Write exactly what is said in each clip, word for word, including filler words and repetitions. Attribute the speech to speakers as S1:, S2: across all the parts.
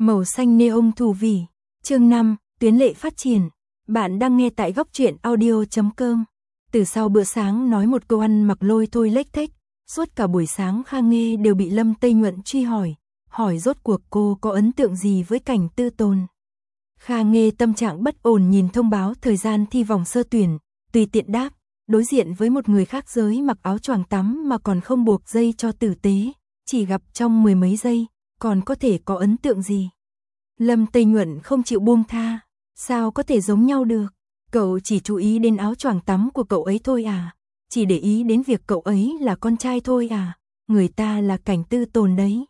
S1: Màu xanh neon thù vỉ. Chương năm, tuyến lệ phát triển. Bạn đang nghe tại góc truyện audio chấm com. Từ sau bữa sáng nói một câu ăn mặc lôi thôi lếch thếch, suốt cả buổi sáng Kha Nghê đều bị Lâm Tây Nhuận truy hỏi, hỏi rốt cuộc cô có ấn tượng gì với Cảnh Tư Tồn. Kha Nghê tâm trạng bất ổn nhìn thông báo thời gian thi vòng sơ tuyển, tùy tiện đáp, đối diện với một người khác giới mặc áo choàng tắm mà còn không buộc dây cho tử tế, chỉ gặp trong mười mấy giây, còn có thể có ấn tượng gì. Lâm Tây Nhuận không chịu buông tha, sao có thể giống nhau được, cậu chỉ chú ý đến áo choàng tắm của cậu ấy thôi à, chỉ để ý đến việc cậu ấy là con trai thôi à, người ta là Cảnh Tư Tồn đấy.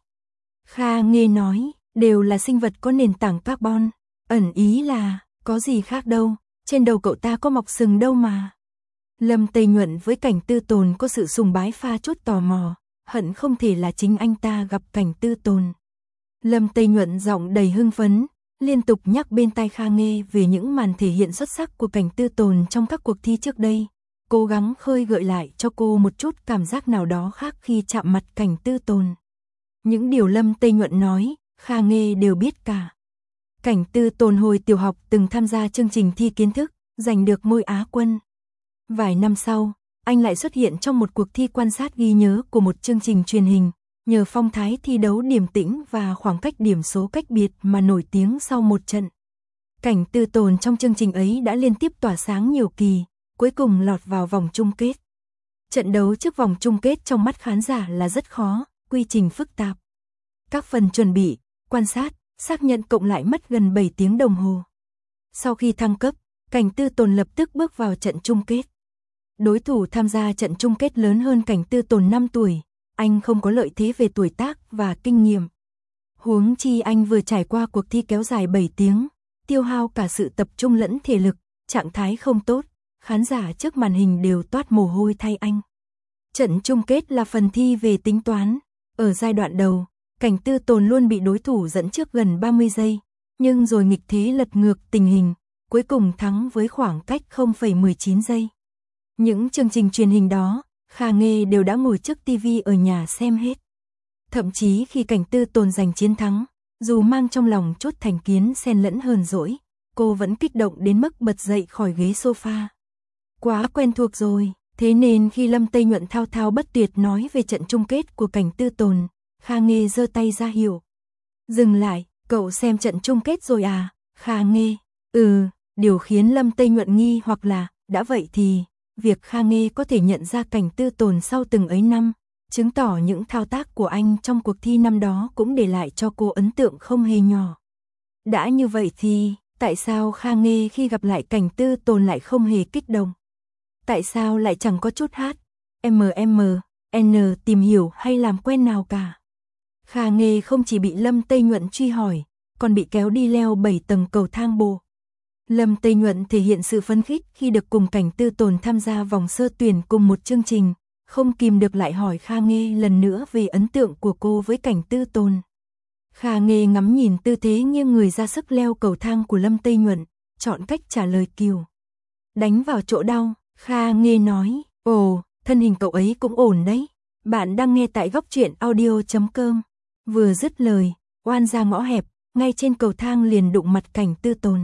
S1: Kha Nghê nói, đều là sinh vật có nền tảng carbon, ẩn ý là, có gì khác đâu, trên đầu cậu ta có mọc sừng đâu mà. Lâm Tây Nhuận với Cảnh Tư Tồn có sự sùng bái pha chút tò mò, hận không thể là chính anh ta gặp Cảnh Tư Tồn. Lâm Tây Nhuận giọng đầy hưng phấn, liên tục nhắc bên tai Kha Nghê về những màn thể hiện xuất sắc của Cảnh Tư Tồn trong các cuộc thi trước đây, cố gắng khơi gợi lại cho cô một chút cảm giác nào đó khác khi chạm mặt Cảnh Tư Tồn. Những điều Lâm Tây Nhuận nói, Kha Nghê đều biết cả. Cảnh Tư Tồn hồi tiểu học từng tham gia chương trình thi kiến thức, giành được ngôi Á quân. Vài năm sau, anh lại xuất hiện trong một cuộc thi quan sát ghi nhớ của một chương trình truyền hình, nhờ phong thái thi đấu điềm tĩnh và khoảng cách điểm số cách biệt mà nổi tiếng sau một trận. Cảnh Tư Tồn trong chương trình ấy đã liên tiếp tỏa sáng nhiều kỳ, cuối cùng lọt vào vòng chung kết. Trận đấu trước vòng chung kết trong mắt khán giả là rất khó, quy trình phức tạp. Các phần chuẩn bị, quan sát, xác nhận cộng lại mất gần bảy tiếng đồng hồ. Sau khi thăng cấp, Cảnh Tư Tồn lập tức bước vào trận chung kết. Đối thủ tham gia trận chung kết lớn hơn Cảnh Tư Tồn năm tuổi, anh không có lợi thế về tuổi tác và kinh nghiệm. Huống chi anh vừa trải qua cuộc thi kéo dài bảy tiếng, tiêu hao cả sự tập trung lẫn thể lực, trạng thái không tốt, khán giả trước màn hình đều toát mồ hôi thay anh. Trận chung kết là phần thi về tính toán, ở giai đoạn đầu, Cảnh Tư Tồn luôn bị đối thủ dẫn trước gần ba mươi giây, nhưng rồi nghịch thế lật ngược tình hình, cuối cùng thắng với khoảng cách không phẩy mười chín giây. Những chương trình truyền hình đó, Kha Nghê đều đã ngồi trước tivi ở nhà xem hết. Thậm chí khi Cảnh Tư Tồn giành chiến thắng, dù mang trong lòng chút thành kiến xen lẫn hờn dỗi, cô vẫn kích động đến mức bật dậy khỏi ghế sofa. Quá quen thuộc rồi, thế nên khi Lâm Tây Nhuận thao thao bất tuyệt nói về trận chung kết của Cảnh Tư Tồn, Kha Nghê giơ tay ra hiệu. Dừng lại, cậu xem trận chung kết rồi à, Kha Nghê? Ừ, điều khiến Lâm Tây Nhuận nghi hoặc là, đã vậy thì, việc Kha Nghê có thể nhận ra Cảnh Tư Tồn sau từng ấy năm, chứng tỏ những thao tác của anh trong cuộc thi năm đó cũng để lại cho cô ấn tượng không hề nhỏ. Đã như vậy thì, tại sao Kha Nghê khi gặp lại Cảnh Tư Tồn lại không hề kích động? Tại sao lại chẳng có chút hát, em em en tìm hiểu hay làm quen nào cả? Kha Nghê không chỉ bị Lâm Tây Nhuận truy hỏi, còn bị kéo đi leo bảy tầng cầu thang bộ. Lâm Tây Nhuận thể hiện sự phấn khích khi được cùng Cảnh Tư Tồn tham gia vòng sơ tuyển cùng một chương trình, không kìm được lại hỏi Kha Nghê lần nữa về ấn tượng của cô với Cảnh Tư Tồn. Kha Nghê ngắm nhìn tư thế nghiêng người ra sức leo cầu thang của Lâm Tây Nhuận, chọn cách trả lời kiều. Đánh vào chỗ đau, Kha Nghê nói, ồ, thân hình cậu ấy cũng ổn đấy. Bạn đang nghe tại góc truyện audio chấm com. Vừa dứt lời, oan ra ngõ hẹp, ngay trên cầu thang liền đụng mặt Cảnh Tư Tồn.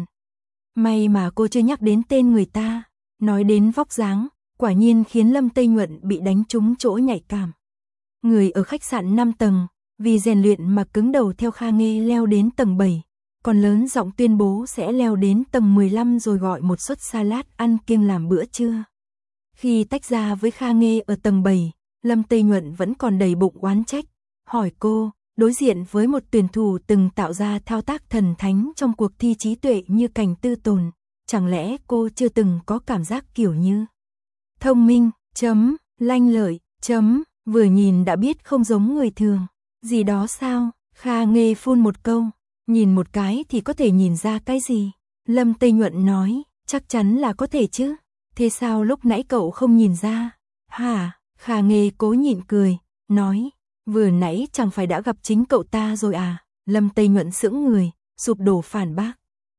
S1: May mà cô chưa nhắc đến tên người ta, nói đến vóc dáng, quả nhiên khiến Lâm Tây Nhuận bị đánh trúng chỗ nhạy cảm. Người ở khách sạn năm tầng, vì rèn luyện mà cứng đầu theo Kha Nghê leo đến tầng bảy, còn lớn giọng tuyên bố sẽ leo đến tầng mười lăm rồi gọi một suất salad ăn kiêng làm bữa trưa. Khi tách ra với Kha Nghê ở tầng bảy, Lâm Tây Nhuận vẫn còn đầy bụng oán trách, hỏi cô, đối diện với một tuyển thủ từng tạo ra thao tác thần thánh trong cuộc thi trí tuệ như Cảnh Tư Tồn, chẳng lẽ cô chưa từng có cảm giác kiểu như thông minh, chấm, lanh lợi, chấm, vừa nhìn đã biết không giống người thường, gì đó sao? Kha Nghê phun một câu, nhìn một cái thì có thể nhìn ra cái gì? Lâm Tây Nhuận nói, chắc chắn là có thể chứ, thế sao lúc nãy cậu không nhìn ra? Hả? Kha Nghê cố nhịn cười, nói, vừa nãy chẳng phải đã gặp chính cậu ta rồi à? Lâm Tây Nhuận sững người, sụp đổ phản bác.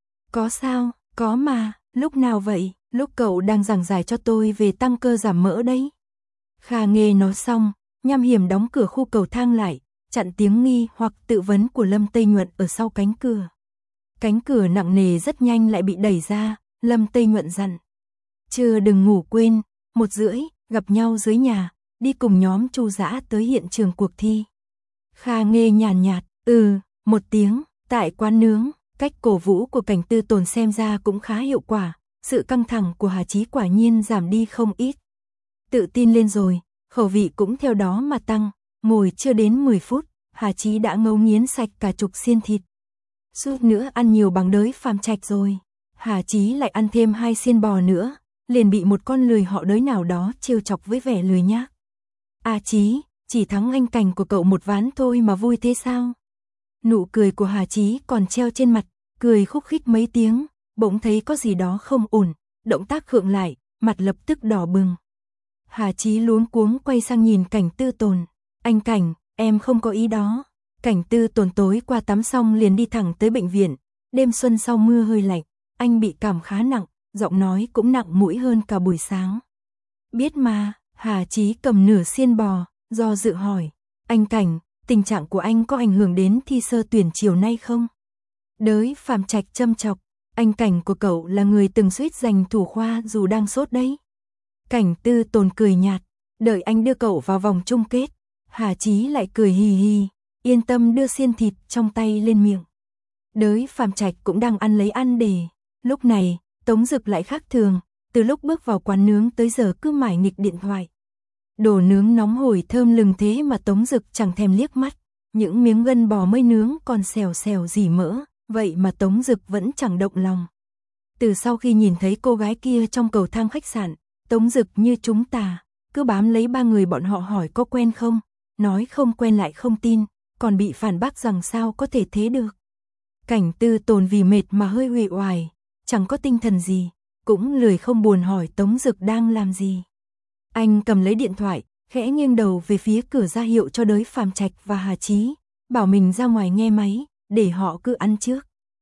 S1: Có sao? Có mà, lúc nào vậy? Lúc cậu đang giảng giải cho tôi về tăng cơ giảm mỡ đấy. Kha Nghê nói xong, nham hiểm đóng cửa khu cầu thang lại, chặn tiếng nghi hoặc tự vấn của Lâm Tây Nhuận ở sau cánh cửa. Cánh cửa nặng nề rất nhanh lại bị đẩy ra, Lâm Tây Nhuận dặn. Chưa đừng ngủ quên, một rưỡi, gặp nhau dưới nhà, đi cùng nhóm Chu Dã tới hiện trường cuộc thi. Kha Nghê nhàn nhạt, ừ, một tiếng, tại quán nướng, cách cổ vũ của Cảnh Tư Tồn xem ra cũng khá hiệu quả, sự căng thẳng của Hà Chí quả nhiên giảm đi không ít. Tự tin lên rồi, khẩu vị cũng theo đó mà tăng, ngồi chưa đến mười phút, Hà Chí đã ngấu nghiến sạch cả chục xiên thịt. Suốt nữa ăn nhiều bằng đới Phạm Trạch rồi, Hà Chí lại ăn thêm hai xiên bò nữa, liền bị một con lười họ đới nào đó trêu chọc với vẻ lười nhác. A Chí, chỉ thắng anh Cảnh của cậu một ván thôi mà vui thế sao? Nụ cười của Hà Chí còn treo trên mặt, cười khúc khích mấy tiếng, bỗng thấy có gì đó không ổn, động tác khựng lại, mặt lập tức đỏ bừng. Hà Chí luống cuống quay sang nhìn Cảnh Tư Tồn, anh Cảnh, em không có ý đó. Cảnh Tư Tồn tối qua tắm xong liền đi thẳng tới bệnh viện, đêm xuân sau mưa hơi lạnh, anh bị cảm khá nặng, giọng nói cũng nặng mũi hơn cả buổi sáng. Biết mà, Hà Chí cầm nửa xiên bò, do dự hỏi, anh Cảnh, tình trạng của anh có ảnh hưởng đến thi sơ tuyển chiều nay không? Đới Phạm Trạch châm chọc, anh Cảnh của cậu là người từng suýt giành thủ khoa dù đang sốt đấy. Cảnh Tư Tồn cười nhạt, đợi anh đưa cậu vào vòng chung kết. Hà Chí lại cười hì hì, yên tâm đưa xiên thịt trong tay lên miệng. Đới Phạm Trạch cũng đang ăn lấy ăn để. Lúc này, Tống Dực lại khác thường, từ lúc bước vào quán nướng tới giờ cứ mải nghịch điện thoại. Đồ nướng nóng hổi thơm lừng thế mà Tống Dực chẳng thèm liếc mắt, những miếng gân bò mới nướng còn xèo xèo dỉ mỡ, vậy mà Tống Dực vẫn chẳng động lòng. Từ sau khi nhìn thấy cô gái kia trong cầu thang khách sạn, Tống Dực như chúng ta, cứ bám lấy ba người bọn họ hỏi có quen không, nói không quen lại không tin, còn bị phản bác rằng sao có thể thế được. Cảnh Tư Tồn vì mệt mà hơi uể oải, chẳng có tinh thần gì, cũng lười không buồn hỏi Tống Dực đang làm gì. Anh cầm lấy điện thoại, khẽ nghiêng đầu về phía cửa ra hiệu cho Đới Phạm Trạch và Hà Chí, bảo mình ra ngoài nghe máy, để họ cứ ăn trước.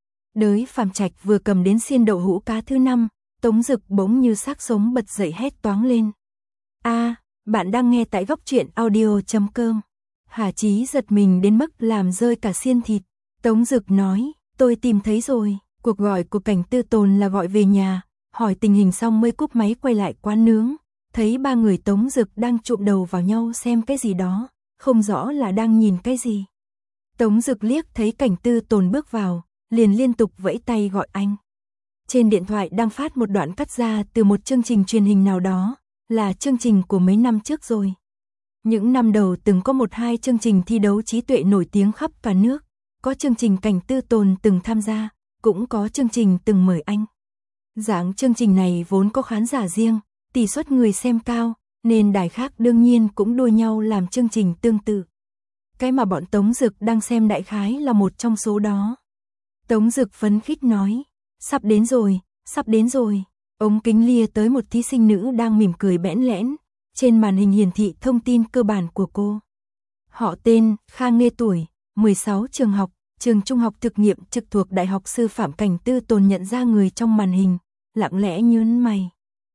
S1: Đới Phạm Trạch vừa cầm đến xiên đậu hũ cá thứ năm, Tống Dực bỗng như xác sống bật dậy hét toáng lên. A, à, bạn đang nghe tại góc truyện audio chấm com. Hà Chí giật mình đến mức làm rơi cả xiên thịt. Tống Dực nói, tôi tìm thấy rồi. Cuộc gọi của Cảnh Tư Tồn là gọi về nhà, hỏi tình hình xong mới cúp máy quay lại quán nướng. Thấy ba người Tống Dực đang chụm đầu vào nhau xem cái gì đó, không rõ là đang nhìn cái gì. Tống Dực liếc thấy Cảnh Tư Tồn bước vào, liền liên tục vẫy tay gọi anh. Trên điện thoại đang phát một đoạn cắt ra từ một chương trình truyền hình nào đó, là chương trình của mấy năm trước rồi. Những năm đầu từng có một hai chương trình thi đấu trí tuệ nổi tiếng khắp cả nước, có chương trình Cảnh Tư Tồn từng tham gia, cũng có chương trình từng mời anh. Dạng chương trình này vốn có khán giả riêng, tỷ suất người xem cao, nên đài khác đương nhiên cũng đua nhau làm chương trình tương tự. Cái mà bọn Tống Dực đang xem đại khái là một trong số đó. Tống Dực phấn khích nói, sắp đến rồi, sắp đến rồi. Ống kính lia tới một thí sinh nữ đang mỉm cười bẽn lẽn, trên màn hình hiển thị thông tin cơ bản của cô. Họ tên, Kha Nghê tuổi, mười sáu trường học, trường trung học thực nghiệm trực thuộc Đại học Sư phạm. Cảnh Tư Tồn nhận ra người trong màn hình, lặng lẽ nhướng mày.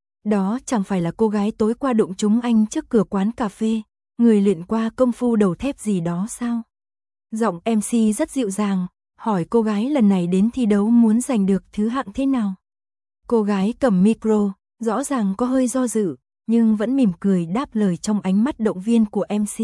S1: Đó chẳng phải là cô gái tối qua đụng trúng anh trước cửa quán cà phê, người luyện qua công phu đầu thép gì đó sao? Giọng em xê rất dịu dàng, hỏi cô gái lần này đến thi đấu muốn giành được thứ hạng thế nào. Cô gái cầm micro, rõ ràng có hơi do dự, nhưng vẫn mỉm cười đáp lời trong ánh mắt động viên của em xê.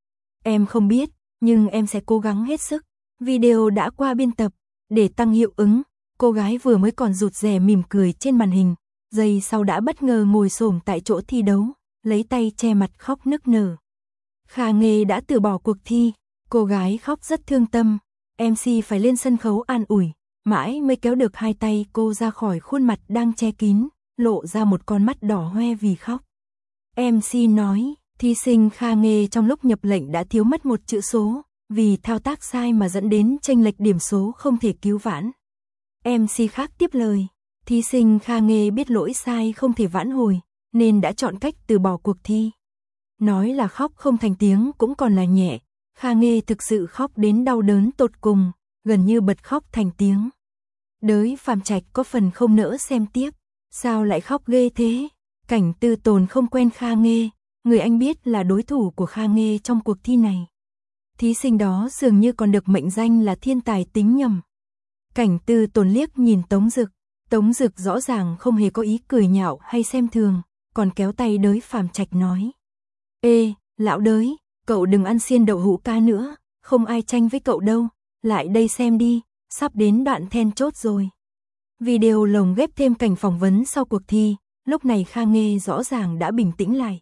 S1: Em không biết, nhưng em sẽ cố gắng hết sức. Video đã qua biên tập, để tăng hiệu ứng, cô gái vừa mới còn rụt rè mỉm cười trên màn hình, giây sau đã bất ngờ ngồi xổm tại chỗ thi đấu, lấy tay che mặt khóc nức nở. Kha Nghê đã từ bỏ cuộc thi, cô gái khóc rất thương tâm, em xê phải lên sân khấu an ủi, mãi mới kéo được hai tay cô ra khỏi khuôn mặt đang che kín, lộ ra một con mắt đỏ hoe vì khóc. em xê nói, thí sinh Kha Nghê trong lúc nhập lệnh đã thiếu mất một chữ số, vì thao tác sai mà dẫn đến chênh lệch điểm số không thể cứu vãn. em xê khác tiếp lời, thí sinh Kha Nghê biết lỗi sai không thể vãn hồi, nên đã chọn cách từ bỏ cuộc thi. Nói là khóc không thành tiếng cũng còn là nhẹ, Kha Nghê thực sự khóc đến đau đớn tột cùng, gần như bật khóc thành tiếng. Đới Phạm Trạch có phần không nỡ xem tiếp, sao lại khóc ghê thế? Cảnh Tư Tồn không quen Kha Nghê, người anh biết là đối thủ của Kha Nghê trong cuộc thi này. thí sinh đó dường như còn được mệnh danh là thiên tài tính nhầm. Cảnh Tư Tồn liếc nhìn Tống Dực, Tống Dực rõ ràng không hề có ý cười nhạo hay xem thường, còn kéo tay đới Phàm Trạch nói. Ê, lão đới, cậu đừng ăn xiên đậu hũ cá nữa, không ai tranh với cậu đâu, lại đây xem đi, sắp đến đoạn then chốt rồi. Video lồng ghép thêm cảnh phỏng vấn sau cuộc thi, lúc này Kha Nghê rõ ràng đã bình tĩnh lại.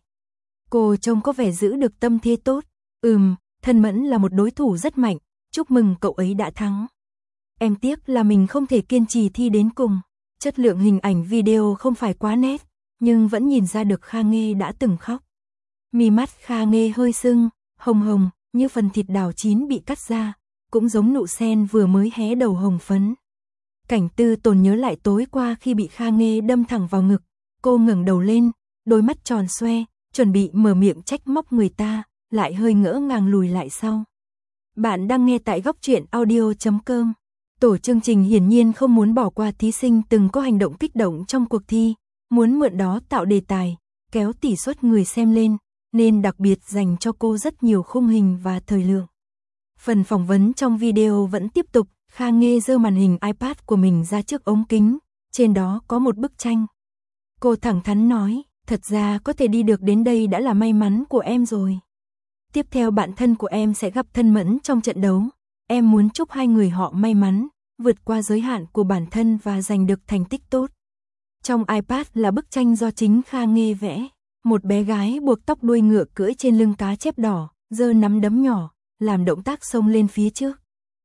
S1: Cô trông có vẻ giữ được tâm thế tốt, ừm, Thân Mẫn là một đối thủ rất mạnh, chúc mừng cậu ấy đã thắng. Em tiếc là mình không thể kiên trì thi đến cùng, chất lượng hình ảnh video không phải quá nét, nhưng vẫn nhìn ra được Kha Nghê đã từng khóc. Mí mắt Kha Nghê hơi sưng, hồng hồng, như phần thịt đào chín bị cắt ra, cũng giống nụ sen vừa mới hé đầu hồng phấn. Cảnh Tư Tồn nhớ lại tối qua khi bị Kha Nghê đâm thẳng vào ngực, cô ngẩng đầu lên, đôi mắt tròn xoe, chuẩn bị mở miệng trách móc người ta, lại hơi ngỡ ngàng lùi lại sau. Bạn đang nghe tại góc truyện audio chấm com. Tổ chương trình hiển nhiên không muốn bỏ qua thí sinh từng có hành động kích động trong cuộc thi, muốn mượn đó tạo đề tài, kéo tỷ suất người xem lên, nên đặc biệt dành cho cô rất nhiều khung hình và thời lượng. Phần phỏng vấn trong video vẫn tiếp tục, Kha Nghê giơ màn hình iPad của mình ra trước ống kính, trên đó có một bức tranh. Cô thẳng thắn nói, thật ra có thể đi được đến đây đã là may mắn của em rồi. Tiếp theo bạn thân của em sẽ gặp Thân Mẫn trong trận đấu, em muốn chúc hai người họ may mắn, vượt qua giới hạn của bản thân và giành được thành tích tốt. Trong iPad là bức tranh do chính Kha Nghê vẽ, một bé gái buộc tóc đuôi ngựa cưỡi trên lưng cá chép đỏ, giơ nắm đấm nhỏ, làm động tác xông lên phía trước.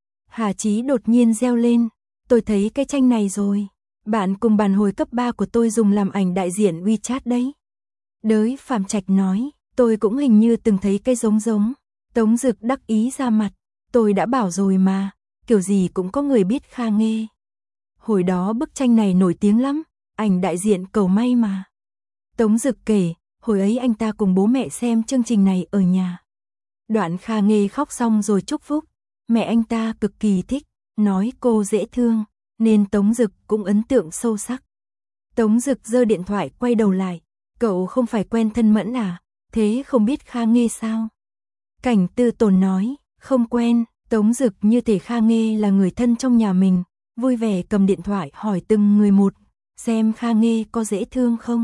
S1: Hà Chí đột nhiên reo lên, tôi thấy cái tranh này rồi, bạn cùng bàn hồi cấp ba của tôi dùng làm ảnh đại diện WeChat đấy. Đới Phàm Trạch nói, tôi cũng hình như từng thấy cái giống giống. Tống Dực đắc ý ra mặt, tôi đã bảo rồi mà, kiểu gì cũng có người biết Kha Nghê. Hồi đó bức tranh này nổi tiếng lắm, ảnh đại diện cầu may mà. Tống Dực kể, hồi ấy anh ta cùng bố mẹ xem chương trình này ở nhà. Đoạn Kha Nghê khóc xong rồi chúc phúc, mẹ anh ta cực kỳ thích, nói cô dễ thương, nên Tống Dực cũng ấn tượng sâu sắc. Tống Dực giơ điện thoại quay đầu lại, cậu không phải quen Thân Mẫn à, thế không biết Kha Nghê sao? Cảnh Tư Tồn nói, không quen, Tống Dực như thể Kha Nghê là người thân trong nhà mình, vui vẻ cầm điện thoại hỏi từng người một, xem Kha Nghê có dễ thương không?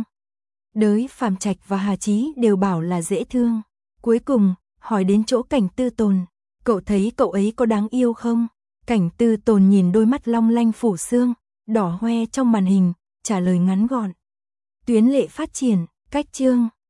S1: Đới Phàm Trạch và Hà Chí đều bảo là dễ thương. Cuối cùng, hỏi đến chỗ Cảnh Tư Tồn, cậu thấy cậu ấy có đáng yêu không? Cảnh Tư Tồn nhìn đôi mắt long lanh phủ xương, đỏ hoe trong màn hình, trả lời ngắn gọn. Tuyến lệ phát triển, cách chương.